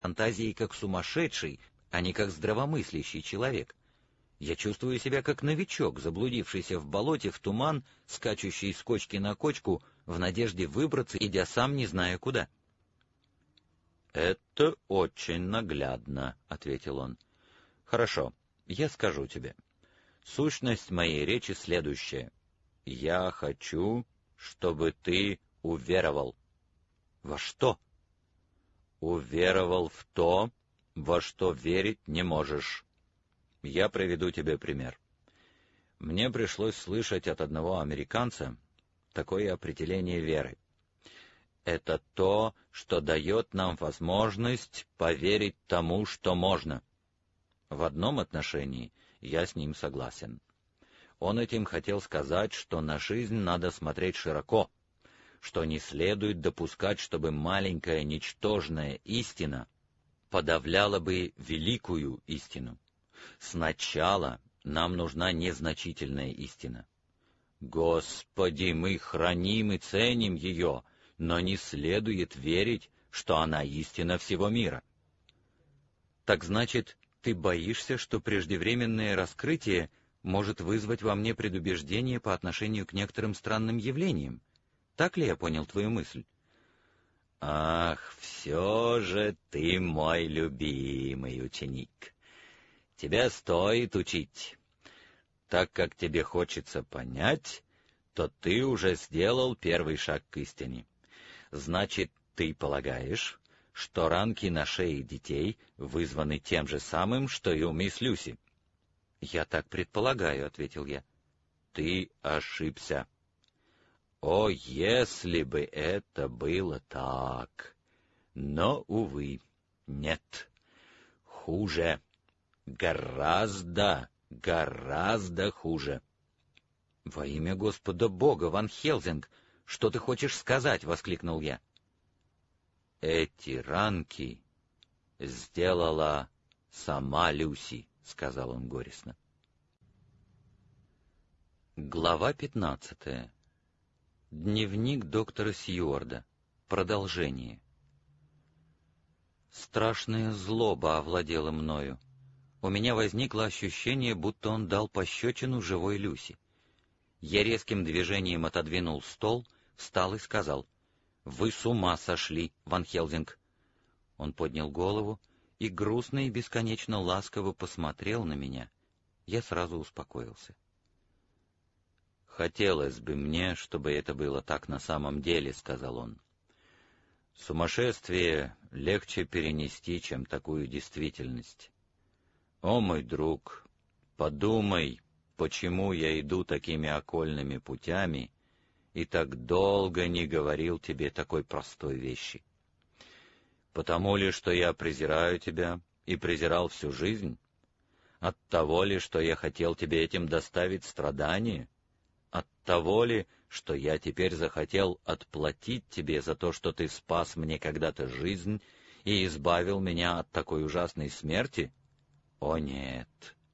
фантазией как сумасшедший, а не как здравомыслящий человек. Я чувствую себя как новичок, заблудившийся в болоте в туман, скачущий с кочки на кочку, в надежде выбраться, идя сам не зная куда. «Это очень наглядно», — ответил он. «Хорошо, я скажу тебе. Сущность моей речи следующая. Я хочу, чтобы ты уверовал». «Во что?» «Уверовал в то, во что верить не можешь. Я приведу тебе пример. Мне пришлось слышать от одного американца такое определение веры. Это то, что дает нам возможность поверить тому, что можно. В одном отношении я с ним согласен. Он этим хотел сказать, что на жизнь надо смотреть широко, что не следует допускать, чтобы маленькая ничтожная истина подавляла бы великую истину. Сначала нам нужна незначительная истина. Господи, мы храним и ценим ее, но не следует верить, что она истина всего мира. Так значит, ты боишься, что преждевременное раскрытие может вызвать во мне предубеждение по отношению к некоторым странным явлениям? Так ли я понял твою мысль? Ах, все же ты мой любимый ученик. Тебя стоит учить. Так как тебе хочется понять, то ты уже сделал первый шаг к истине. Значит, ты полагаешь, что ранки на шее детей вызваны тем же самым, что и у мисс Люси? «Я так предполагаю», — ответил я. «Ты ошибся». «О, если бы это было так! Но, увы, нет. Хуже. Гораздо, гораздо хуже». «Во имя Господа Бога, Ван Хелсинг, что ты хочешь сказать?» — воскликнул я. «Эти ранки сделала сама Люси», — сказал он горестно. Глава 15. Дневник доктора Сьюарда. Продолжение. Страшная злоба овладела мною. У меня возникло ощущение, будто он дал пощечину живой Люси. Я резким движением отодвинул стол, встал и сказал: «Вы с ума сошли, Ван Хелсинг!» Он поднял голову и грустно и бесконечно ласково посмотрел на меня. Я сразу успокоился. «Хотелось бы мне, чтобы это было так на самом деле», — сказал он. «Сумасшествие легче перенести, чем такую действительность. О, мой друг, подумай, почему я иду такими окольными путями и так долго не говорил тебе такой простой вещи. Потому ли, что я презираю тебя и презирал всю жизнь? Оттого ли, что я хотел тебе этим доставить страдания? Оттого ли, что я теперь захотел отплатить тебе за то, что ты спас мне когда-то жизнь и избавил меня от такой ужасной смерти? О, нет!»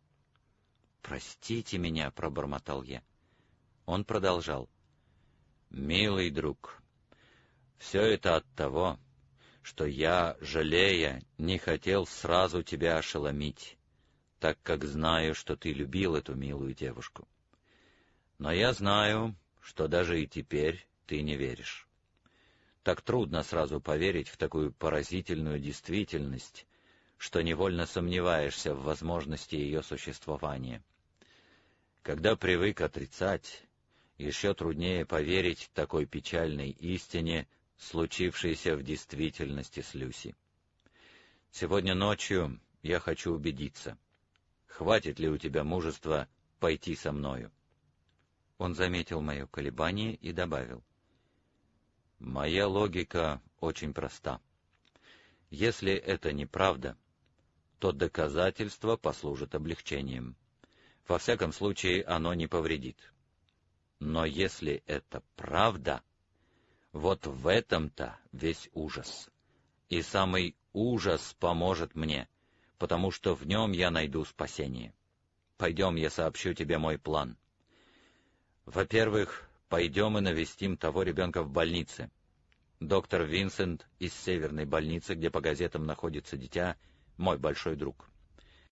«Простите меня», — пробормотал я. Он продолжал: «Милый друг, все это от того, что я, жалея, не хотел сразу тебя ошеломить, так как знаю, что ты любил эту милую девушку. Но я знаю, что даже и теперь ты не веришь. Так трудно сразу поверить в такую поразительную действительность, что невольно сомневаешься в возможности ее существования. Когда привык отрицать, еще труднее поверить такой печальной истине, случившейся в действительности с Люси. Сегодня ночью я хочу убедиться, хватит ли у тебя мужества пойти со мною». Он заметил мое колебание и добавил: «Моя логика очень проста. Если это неправда, то доказательство послужит облегчением. Во всяком случае, оно не повредит. Но если это правда, вот в этом-то весь ужас. И самый ужас поможет мне, потому что в нем я найду спасение. Пойдем, я сообщу тебе мой план. Во-первых, пойдем и навестим того ребенка в больнице. Доктор Винсент из Северной больницы, где по газетам находится дитя, мой большой друг.